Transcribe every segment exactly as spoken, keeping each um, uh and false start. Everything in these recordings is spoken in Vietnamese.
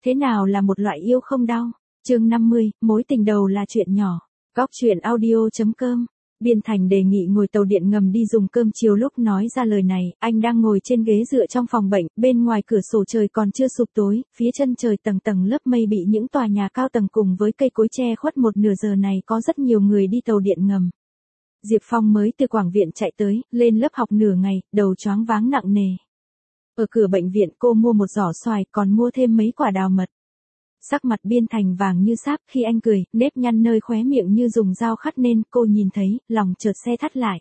Thế nào là một loại yêu không đau? Chương năm mươi, mối tình đầu là chuyện nhỏ. Góc truyện audio.com. Biên Thành đề nghị ngồi tàu điện ngầm đi dùng cơm chiều. Lúc nói ra lời này, anh đang ngồi trên ghế dựa trong phòng bệnh, bên ngoài cửa sổ trời còn chưa sụp tối, phía chân trời tầng tầng lớp mây bị những tòa nhà cao tầng cùng với cây cối che khuất. Một nửa giờ này có rất nhiều người đi tàu điện ngầm. Diệp Phong mới từ Quảng Viện chạy tới, lên lớp học nửa ngày, đầu choáng váng nặng nề. Ở cửa bệnh viện cô mua một giỏ xoài, còn mua thêm mấy quả đào mật. Sắc mặt Biên Thành vàng như sáp, khi anh cười, nếp nhăn nơi khóe miệng như dùng dao khắt nên, cô nhìn thấy, lòng chợt se thắt lại.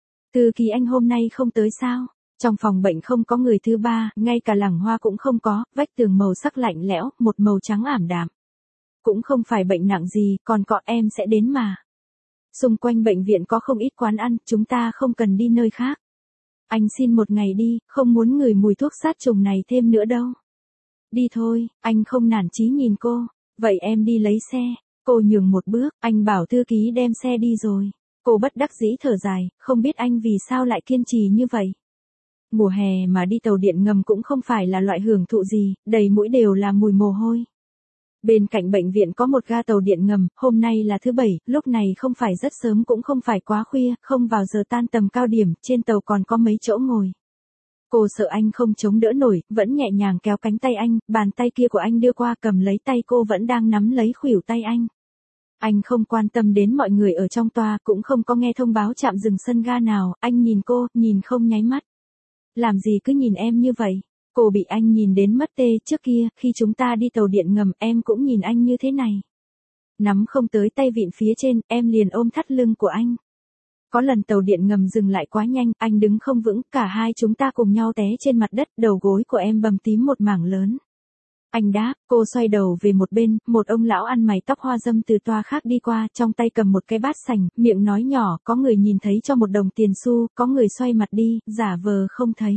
Từ Kỳ anh hôm nay không tới sao? Trong phòng bệnh không có người thứ ba, ngay cả lẳng hoa cũng không có, vách tường màu sắc lạnh lẽo, một màu trắng ảm đạm. Cũng không phải bệnh nặng gì, còn có em sẽ đến mà. Xung quanh bệnh viện có không ít quán ăn, chúng ta không cần đi nơi khác. Anh xin một ngày đi, không muốn ngửi mùi thuốc sát trùng này thêm nữa đâu. Đi thôi, anh không nản chí nhìn cô. Vậy em đi lấy xe. Cô nhường một bước, anh bảo thư ký đem xe đi rồi. Cô bất đắc dĩ thở dài, không biết anh vì sao lại kiên trì như vậy. Mùa hè mà đi tàu điện ngầm cũng không phải là loại hưởng thụ gì, đầy mũi đều là mùi mồ hôi. Bên cạnh bệnh viện có một ga tàu điện ngầm, hôm nay là thứ bảy, lúc này không phải rất sớm cũng không phải quá khuya, không vào giờ tan tầm cao điểm, trên tàu còn có mấy chỗ ngồi. Cô sợ anh không chống đỡ nổi, vẫn nhẹ nhàng kéo cánh tay anh, bàn tay kia của anh đưa qua cầm lấy tay cô vẫn đang nắm lấy khuỷu tay anh. Anh không quan tâm đến mọi người ở trong toa, cũng không có nghe thông báo trạm dừng sân ga nào, anh nhìn cô, nhìn không nháy mắt. Làm gì cứ nhìn em như vậy? Cô bị anh nhìn đến mất tê. Trước kia, khi chúng ta đi tàu điện ngầm, em cũng nhìn anh như thế này. Nắm không tới tay vịn phía trên, em liền ôm thắt lưng của anh. Có lần tàu điện ngầm dừng lại quá nhanh, anh đứng không vững, cả hai chúng ta cùng nhau té trên mặt đất, đầu gối của em bầm tím một mảng lớn. Anh đáp, cô xoay đầu về một bên, một ông lão ăn mày tóc hoa râm từ toa khác đi qua, trong tay cầm một cái bát sành, miệng nói nhỏ, có người nhìn thấy cho một đồng tiền xu, có người xoay mặt đi, giả vờ không thấy.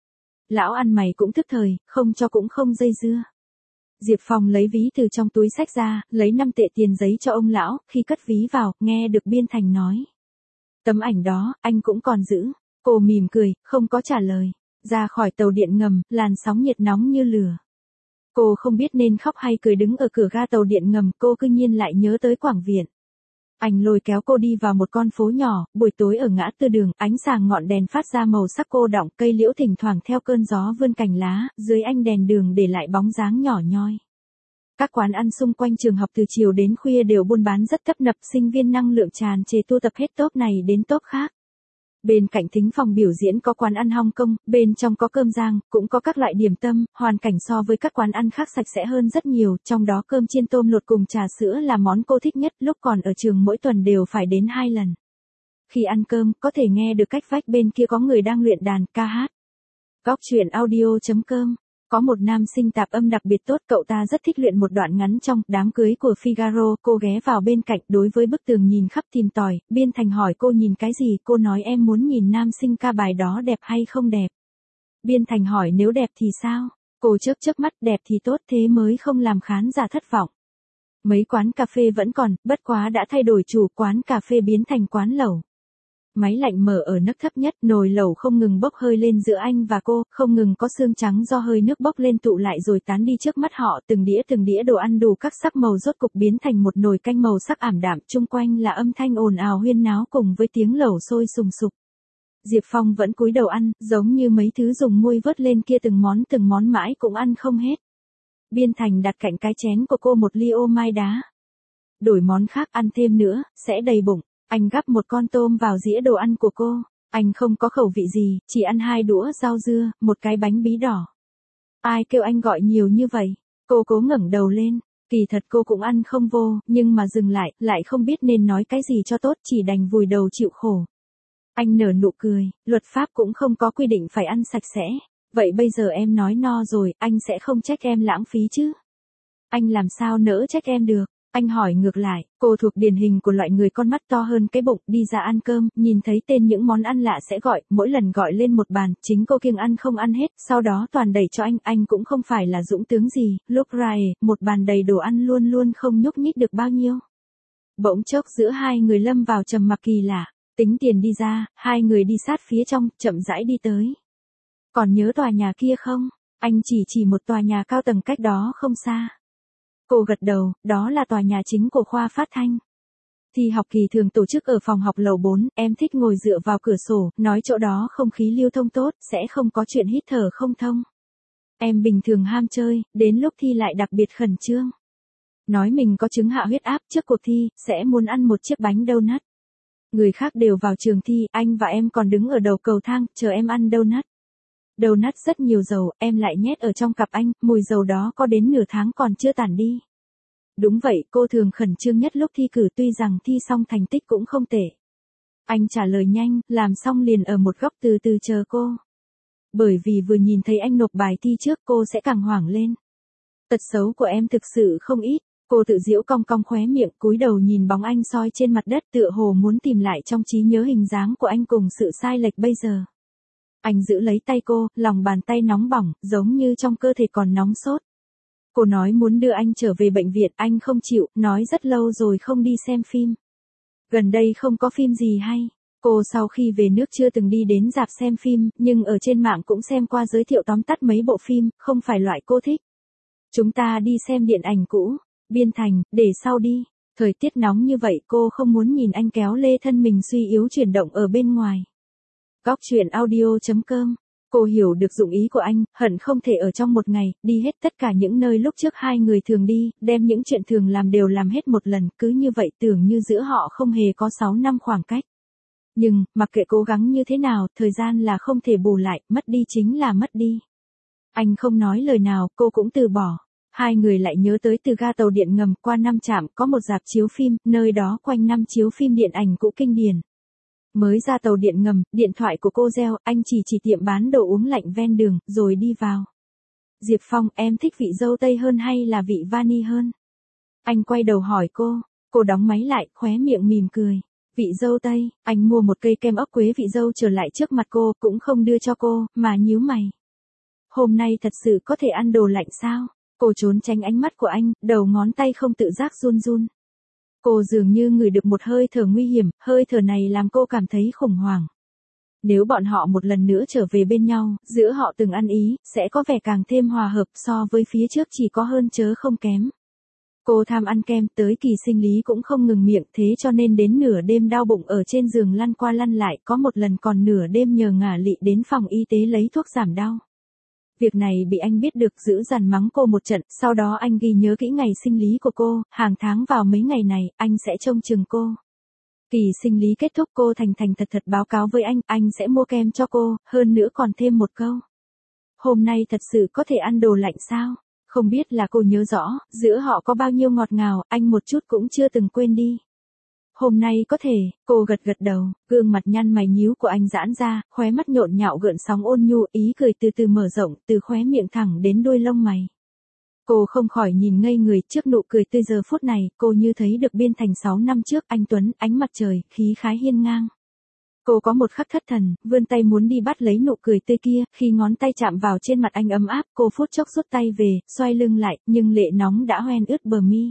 Lão ăn mày cũng thức thời, không cho cũng không dây dưa. Diệp Phong lấy ví từ trong túi xách ra, lấy năm tệ tiền giấy cho ông lão, khi cất ví vào, nghe được Biên Thành nói. Tấm ảnh đó, anh cũng còn giữ. Cô mỉm cười, không có trả lời. Ra khỏi tàu điện ngầm, làn sóng nhiệt nóng như lửa. Cô không biết nên khóc hay cười, đứng ở cửa ga tàu điện ngầm, cô cứ nhiên lại nhớ tới Quảng Viện. Anh lôi kéo cô đi vào một con phố nhỏ, buổi tối ở ngã tư đường, ánh sáng ngọn đèn phát ra màu sắc cô đọng, cây liễu thỉnh thoảng theo cơn gió vươn cành lá, dưới ánh đèn đường để lại bóng dáng nhỏ nhoi. Các quán ăn xung quanh trường học từ chiều đến khuya đều buôn bán rất tấp nập, sinh viên năng lượng tràn trề tu tập hết tốp này đến tốp khác. Bên cạnh thính phòng biểu diễn có quán ăn Hong Kong, bên trong có cơm rang, cũng có các loại điểm tâm, hoàn cảnh so với các quán ăn khác sạch sẽ hơn rất nhiều, trong đó cơm chiên tôm luộc cùng trà sữa là món cô thích nhất, lúc còn ở trường mỗi tuần đều phải đến hai lần. Khi ăn cơm, có thể nghe được cách vách bên kia có người đang luyện đàn, ca hát. Góc truyện audio.com. Có một nam sinh tạp âm đặc biệt tốt, cậu ta rất thích luyện một đoạn ngắn trong Đám cưới của Figaro, cô ghé vào bên cạnh, đối với bức tường nhìn khắp tìm tòi, Biên Thành hỏi cô nhìn cái gì, cô nói em muốn nhìn nam sinh ca bài đó đẹp hay không đẹp. Biên Thành hỏi nếu đẹp thì sao, cô chớp chớp mắt, đẹp thì tốt, thế mới không làm khán giả thất vọng. Mấy quán cà phê vẫn còn, bất quá đã thay đổi chủ, quán cà phê biến thành quán lẩu. Máy lạnh mở ở nấc thấp nhất, nồi lẩu không ngừng bốc hơi lên giữa anh và cô, không ngừng có sương trắng do hơi nước bốc lên tụ lại rồi tán đi trước mắt họ, từng đĩa từng đĩa đồ ăn đủ các sắc màu rốt cục biến thành một nồi canh màu sắc ảm đạm, chung quanh là âm thanh ồn ào huyên náo cùng với tiếng lẩu sôi sùng sục. Diệp Phong vẫn cúi đầu ăn, giống như mấy thứ dùng muôi vớt lên kia, từng món từng món mãi cũng ăn không hết. Biên Thành đặt cạnh cái chén của cô một ly ô mai đá. Đổi món khác, ăn thêm nữa, sẽ đầy bụng. Anh gắp một con tôm vào dĩa đồ ăn của cô. Anh không có khẩu vị gì, chỉ ăn hai đũa rau dưa, một cái bánh bí đỏ. Ai kêu anh gọi nhiều như vậy? Cô cố ngẩng đầu lên. Kỳ thật cô cũng ăn không vô, nhưng mà dừng lại, lại không biết nên nói cái gì cho tốt, chỉ đành vùi đầu chịu khổ. Anh nở nụ cười, luật pháp cũng không có quy định phải ăn sạch sẽ. Vậy bây giờ em nói no rồi, anh sẽ không trách em lãng phí chứ? Anh làm sao nỡ trách em được? Anh hỏi ngược lại, cô thuộc điển hình của loại người con mắt to hơn cái bụng, đi ra ăn cơm, nhìn thấy tên những món ăn lạ sẽ gọi, mỗi lần gọi lên một bàn, chính cô kiêng ăn không ăn hết, sau đó toàn đẩy cho anh, anh cũng không phải là dũng tướng gì, lúc rài, một bàn đầy đồ ăn luôn luôn không nhúc nhích được bao nhiêu. Bỗng chốc giữa hai người lâm vào trầm mặc kỳ lạ, tính tiền đi ra, hai người đi sát phía trong, chậm rãi đi tới. Còn nhớ tòa nhà kia không? Anh chỉ chỉ một tòa nhà cao tầng cách đó không xa. Cô gật đầu, đó là tòa nhà chính của khoa phát thanh. Thi học kỳ thường tổ chức ở phòng học lầu bốn, em thích ngồi dựa vào cửa sổ, nói chỗ đó không khí lưu thông tốt, sẽ không có chuyện hít thở không thông. Em bình thường ham chơi, đến lúc thi lại đặc biệt khẩn trương. Nói mình có chứng hạ huyết áp trước cuộc thi, sẽ muốn ăn một chiếc bánh donut. Người khác đều vào trường thi, anh và em còn đứng ở đầu cầu thang, chờ em ăn donut. Donut rất nhiều dầu, em lại nhét ở trong cặp anh, mùi dầu đó có đến nửa tháng còn chưa tản đi. Đúng vậy, cô thường khẩn trương nhất lúc thi cử, tuy rằng thi xong thành tích cũng không tệ. Anh trả lời nhanh, làm xong liền ở một góc từ từ chờ cô. Bởi vì vừa nhìn thấy anh nộp bài thi trước cô sẽ càng hoảng lên. Tật xấu của em thực sự không ít, cô tự giễu cong cong khóe miệng, cúi đầu nhìn bóng anh soi trên mặt đất, tựa hồ muốn tìm lại trong trí nhớ hình dáng của anh cùng sự sai lệch bây giờ. Anh giữ lấy tay cô, lòng bàn tay nóng bỏng, giống như trong cơ thể còn nóng sốt. Cô nói muốn đưa anh trở về bệnh viện, anh không chịu, nói rất lâu rồi không đi xem phim. Gần đây không có phim gì hay. Cô sau khi về nước chưa từng đi đến rạp xem phim, nhưng ở trên mạng cũng xem qua giới thiệu tóm tắt mấy bộ phim, không phải loại cô thích. Chúng ta đi xem điện ảnh cũ, Biên Thành, để sau đi. Thời tiết nóng như vậy cô không muốn nhìn anh kéo lê thân mình suy yếu chuyển động ở bên ngoài. Góc truyện audio chấm com. Cô hiểu được dụng ý của anh, hận không thể ở trong một ngày, đi hết tất cả những nơi lúc trước hai người thường đi, đem những chuyện thường làm đều làm hết một lần, cứ như vậy tưởng như giữa họ không hề có sáu năm khoảng cách. Nhưng, mặc kệ cố gắng như thế nào, thời gian là không thể bù lại, mất đi chính là mất đi. Anh không nói lời nào, cô cũng từ bỏ. Hai người lại nhớ tới từ ga tàu điện ngầm qua năm trạm có một rạp chiếu phim, nơi đó quanh năm chiếu phim điện ảnh cũ kinh điển. Mới ra tàu điện ngầm, điện thoại của cô reo, anh chỉ chỉ tiệm bán đồ uống lạnh ven đường, rồi đi vào. Diệp Phong, em thích vị dâu tây hơn hay là vị vani hơn? Anh quay đầu hỏi cô, cô đóng máy lại, khóe miệng mỉm cười. Vị dâu tây, anh mua một cây kem ốc quế vị dâu trở lại trước mặt cô, cũng không đưa cho cô, mà nhíu mày. Hôm nay thật sự có thể ăn đồ lạnh sao? Cô trốn tránh ánh mắt của anh, đầu ngón tay không tự giác run run. Cô dường như ngửi được một hơi thở nguy hiểm, hơi thở này làm cô cảm thấy khủng hoảng. Nếu bọn họ một lần nữa trở về bên nhau, giữa họ từng ăn ý, sẽ có vẻ càng thêm hòa hợp so với phía trước chỉ có hơn chớ không kém. Cô tham ăn kem tới kỳ sinh lý cũng không ngừng miệng, thế cho nên đến nửa đêm đau bụng ở trên giường lăn qua lăn lại, có một lần còn nửa đêm nhờ ngả lị đến phòng y tế lấy thuốc giảm đau. Việc này bị anh biết được, dữ dằn mắng cô một trận, sau đó anh ghi nhớ kỹ ngày sinh lý của cô, hàng tháng vào mấy ngày này, anh sẽ trông chừng cô. Kỳ sinh lý kết thúc cô thành thành thật thật báo cáo với anh, anh sẽ mua kem cho cô, hơn nữa còn thêm một câu. Hôm nay thật sự có thể ăn đồ lạnh sao? Không biết là cô nhớ rõ, giữa họ có bao nhiêu ngọt ngào, anh một chút cũng chưa từng quên đi. Hôm nay có thể, cô gật gật đầu, gương mặt nhăn mày nhíu của anh giãn ra, khóe mắt nhộn nhạo gợn sóng ôn nhu, ý cười từ từ mở rộng, từ khóe miệng thẳng đến đuôi lông mày. Cô không khỏi nhìn ngây người trước nụ cười tươi giờ phút này, cô như thấy được Biên Thành sáu năm trước, anh Tuấn, ánh mặt trời, khí khái hiên ngang. Cô có một khắc thất thần, vươn tay muốn đi bắt lấy nụ cười tươi kia, khi ngón tay chạm vào trên mặt anh ấm áp, cô phút chốc rút tay về, xoay lưng lại, nhưng lệ nóng đã hoen ướt bờ mi.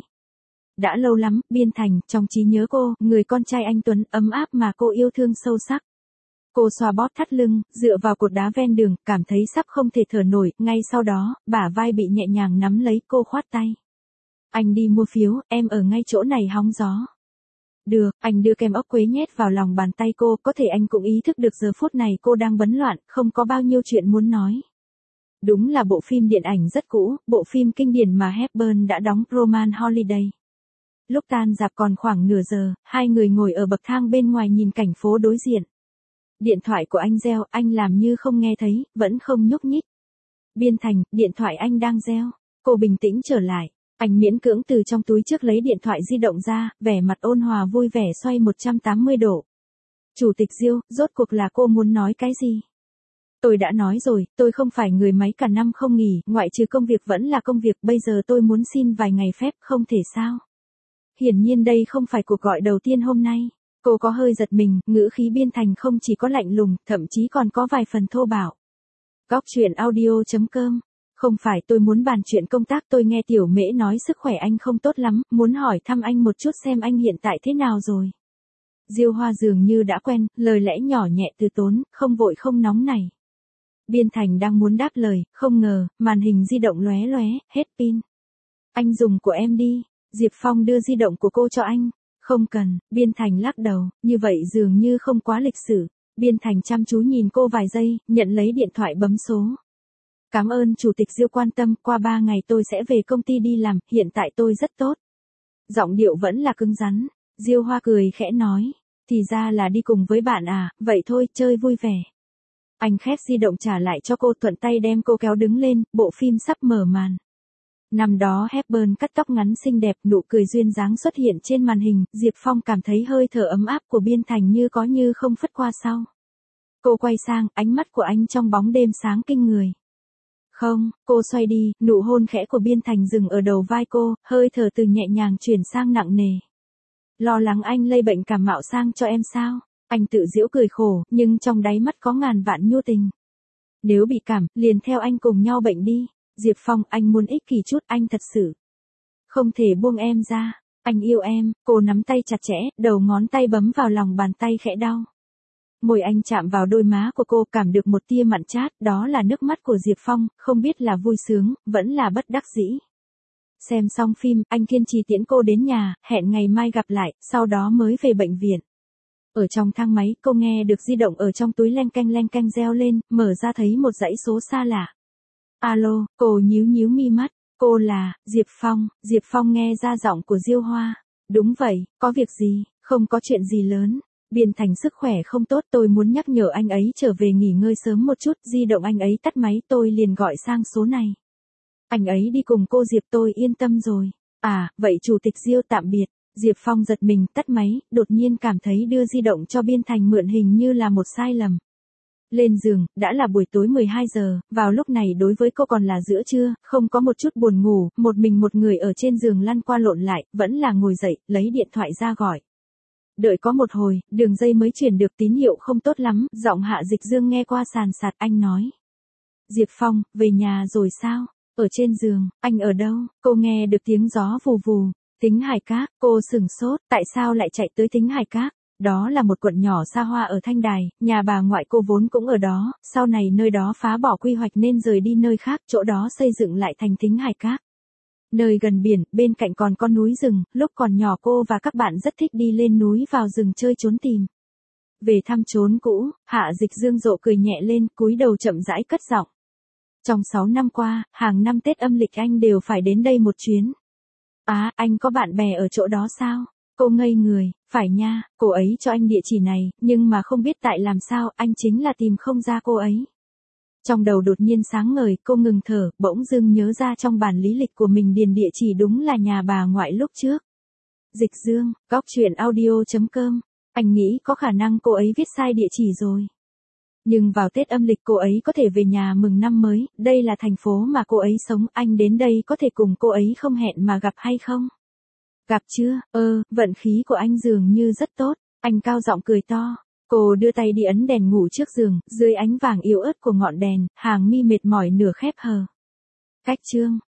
Đã lâu lắm, Biên Thành, trong trí nhớ cô, người con trai anh Tuấn, ấm áp mà cô yêu thương sâu sắc. Cô xoa bóp thắt lưng, dựa vào cột đá ven đường, cảm thấy sắp không thể thở nổi, ngay sau đó, bả vai bị nhẹ nhàng nắm lấy, cô khoát tay. Anh đi mua phiếu, em ở ngay chỗ này hóng gió. Được, anh đưa kem ốc quế nhét vào lòng bàn tay cô, có thể anh cũng ý thức được giờ phút này cô đang bấn loạn, không có bao nhiêu chuyện muốn nói. Đúng là bộ phim điện ảnh rất cũ, bộ phim kinh điển mà Hepburn đã đóng, Roman Holiday. Lúc tan rạp còn khoảng nửa giờ, hai người ngồi ở bậc thang bên ngoài nhìn cảnh phố đối diện. Điện thoại của anh reo, anh làm như không nghe thấy, vẫn không nhúc nhích. Biên Thành, điện thoại anh đang reo. Cô bình tĩnh trở lại. Anh miễn cưỡng từ trong túi trước lấy điện thoại di động ra, vẻ mặt ôn hòa vui vẻ xoay một trăm tám mươi độ. Chủ tịch Diêu, rốt cuộc là cô muốn nói cái gì? Tôi đã nói rồi, tôi không phải người máy cả năm không nghỉ, ngoại trừ công việc vẫn là công việc, bây giờ tôi muốn xin vài ngày phép, không thể sao? Hiển nhiên đây không phải cuộc gọi đầu tiên hôm nay. Cô có hơi giật mình, ngữ khí Biên Thành không chỉ có lạnh lùng, thậm chí còn có vài phần thô bạo. Góc truyện audio chấm com. Không phải tôi muốn bàn chuyện công tác, tôi nghe Tiểu Mễ nói sức khỏe anh không tốt lắm, muốn hỏi thăm anh một chút xem anh hiện tại thế nào rồi. Diêu Hoa dường như đã quen, lời lẽ nhỏ nhẹ từ tốn, không vội không nóng này. Biên Thành đang muốn đáp lời, không ngờ, màn hình di động lóe lóe, hết pin. Anh dùng của em đi, Diệp Phong đưa di động của cô cho anh. Không cần, Biên Thành lắc đầu, như vậy dường như không quá lịch sự. Biên Thành chăm chú nhìn cô vài giây, nhận lấy điện thoại bấm số. Cảm ơn Chủ tịch Diêu quan tâm, qua ba ngày tôi sẽ về công ty đi làm, hiện tại tôi rất tốt. Giọng điệu vẫn là cứng rắn, Diêu Hoa cười khẽ nói, thì ra là đi cùng với bạn à, vậy thôi, chơi vui vẻ. Anh khép di động trả lại cho cô, thuận tay đem cô kéo đứng lên, bộ phim sắp mở màn. Năm đó Hepburn cắt tóc ngắn xinh đẹp, nụ cười duyên dáng xuất hiện trên màn hình, Diệp Phong cảm thấy hơi thở ấm áp của Biên Thành như có như không phất qua sau. Cô quay sang, ánh mắt của anh trong bóng đêm sáng kinh người. Không, cô xoay đi, nụ hôn khẽ của Biên Thành dừng ở đầu vai cô, hơi thở từ nhẹ nhàng chuyển sang nặng nề. Lo lắng anh lây bệnh cảm mạo sang cho em sao? Anh tự giễu cười khổ, nhưng trong đáy mắt có ngàn vạn nhu tình. Nếu bị cảm, liền theo anh cùng nhau bệnh đi. Diệp Phong, anh muốn ích kỷ chút, anh thật sự không thể buông em ra. Anh yêu em, cô nắm tay chặt chẽ, đầu ngón tay bấm vào lòng bàn tay khẽ đau. Môi anh chạm vào đôi má của cô, cảm được một tia mặn chát, đó là nước mắt của Diệp Phong, không biết là vui sướng, vẫn là bất đắc dĩ. Xem xong phim, anh kiên trì tiễn cô đến nhà, hẹn ngày mai gặp lại, sau đó mới về bệnh viện. Ở trong thang máy, cô nghe được di động ở trong túi leng keng leng keng reo lên, mở ra thấy một dãy số xa lạ. Alo, cô nhíu nhíu mi mắt, cô là, Diệp Phong, Diệp Phong nghe ra giọng của Diêu Hoa. Đúng vậy, có việc gì, không có chuyện gì lớn. Biên Thành sức khỏe không tốt, tôi muốn nhắc nhở anh ấy trở về nghỉ ngơi sớm một chút, di động anh ấy tắt máy, tôi liền gọi sang số này. Anh ấy đi cùng cô Diệp, tôi yên tâm rồi. À, vậy Chủ tịch Diêu tạm biệt. Diệp Phong giật mình, tắt máy, đột nhiên cảm thấy đưa di động cho Biên Thành mượn hình như là một sai lầm. Lên giường, đã là buổi tối mười hai giờ, vào lúc này đối với cô còn là giữa trưa, không có một chút buồn ngủ, một mình một người ở trên giường lăn qua lộn lại, vẫn là ngồi dậy, lấy điện thoại ra gọi. Đợi có một hồi, đường dây mới truyền được tín hiệu không tốt lắm, giọng Hạ Dịch Dương nghe qua sàn sạt, anh nói. Diệp Phong, về nhà rồi sao? Ở trên giường, anh ở đâu? Cô nghe được tiếng gió vù vù. Tính Hải Các, cô sừng sốt, tại sao lại chạy tới Tính Hải Các? Đó là một quận nhỏ xa hoa ở Thanh Đài, nhà bà ngoại cô vốn cũng ở đó, sau này nơi đó phá bỏ quy hoạch nên rời đi nơi khác, chỗ đó xây dựng lại thành Tính Hải Các. Nơi gần biển, bên cạnh còn có núi rừng, lúc còn nhỏ cô và các bạn rất thích đi lên núi vào rừng chơi trốn tìm. Về thăm chốn cũ, Hạ Dịch Dương rộ cười nhẹ lên, cúi đầu chậm rãi cất giọng. Trong sáu năm qua, hàng năm Tết âm lịch anh đều phải đến đây một chuyến. Á, à, anh có bạn bè ở chỗ đó sao? Cô ngây người, phải nha, cô ấy cho anh địa chỉ này, nhưng mà không biết tại làm sao, anh chính là tìm không ra cô ấy. Trong đầu đột nhiên sáng ngời, cô ngừng thở, bỗng dưng nhớ ra trong bản lý lịch của mình điền địa chỉ đúng là nhà bà ngoại lúc trước. Dịch Dương, góc truyện audio chấm com, anh nghĩ có khả năng cô ấy viết sai địa chỉ rồi. Nhưng vào Tết âm lịch cô ấy có thể về nhà mừng năm mới, đây là thành phố mà cô ấy sống, anh đến đây có thể cùng cô ấy không hẹn mà gặp hay không? Gặp chưa, ơ, vận khí của anh dường như rất tốt, anh cao giọng cười to. Cô đưa tay đi ấn đèn ngủ trước giường, dưới ánh vàng yếu ớt của ngọn đèn, hàng mi mệt mỏi nửa khép hờ. Cách chương.